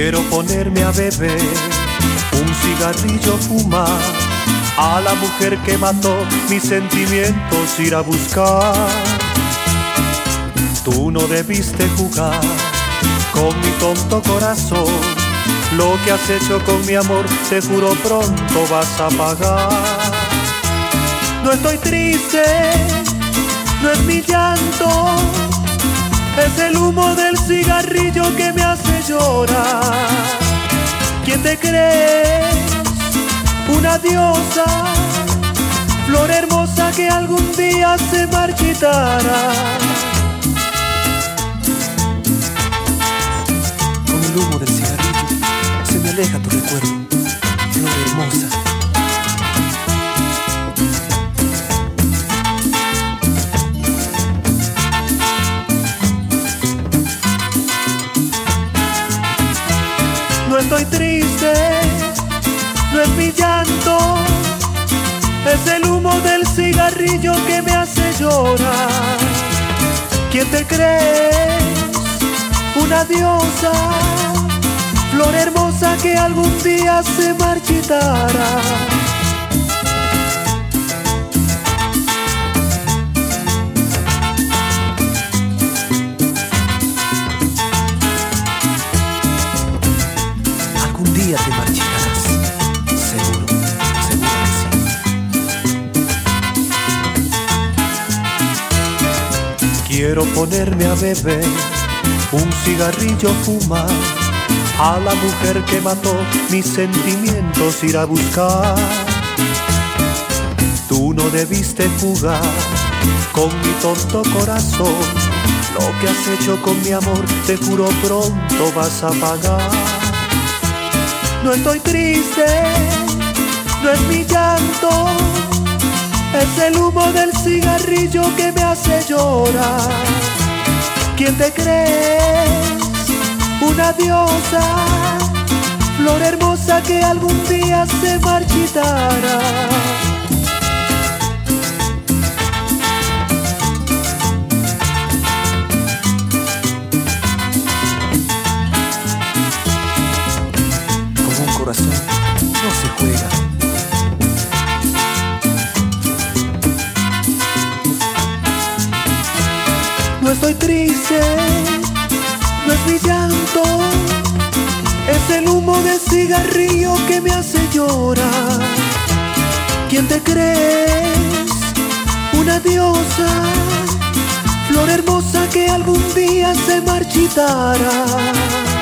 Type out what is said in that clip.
Quiero ponerme a beber, un cigarrillo fumar, a la mujer que mató mis sentimientos ir a buscar. Tú no debiste jugar con mi tonto corazón, lo que has hecho con mi amor, te juro pronto vas a pagar. No estoy triste, no es mi llanto, es el humo del cigarrillo que me hace llorar. ¿Quién te crees? Una diosa, flor hermosa que algún día se marchitará. Con el humo del cigarrillo se me aleja tu recuerdo, flor hermosa. No estoy triste, no es mi llanto, es el humo del cigarrillo que me hace llorar. ¿Quién te crees? Una diosa, flor hermosa que algún día se marchitará. Algún día te marchitarás, seguro, seguro que sí. Quiero ponerme a beber, un cigarrillo fumar, a la mujer que mató mis sentimientos ir a buscar. Tú no debiste jugar con mi tonto corazón, lo que has hecho con mi amor, te juro pronto vas a pagar. No estoy triste, no es mi llanto, es el humo del cigarrillo que me hace llorar. ¿Quién te crees? Una diosa, flor hermosa que algún día se marchitará. Con un corazón no se juega. No estoy triste, no es mi llanto, es el humo del cigarrillo que me hace llorar. ¿Quién te crees? Una diosa, flor hermosa que algún día se marchitará.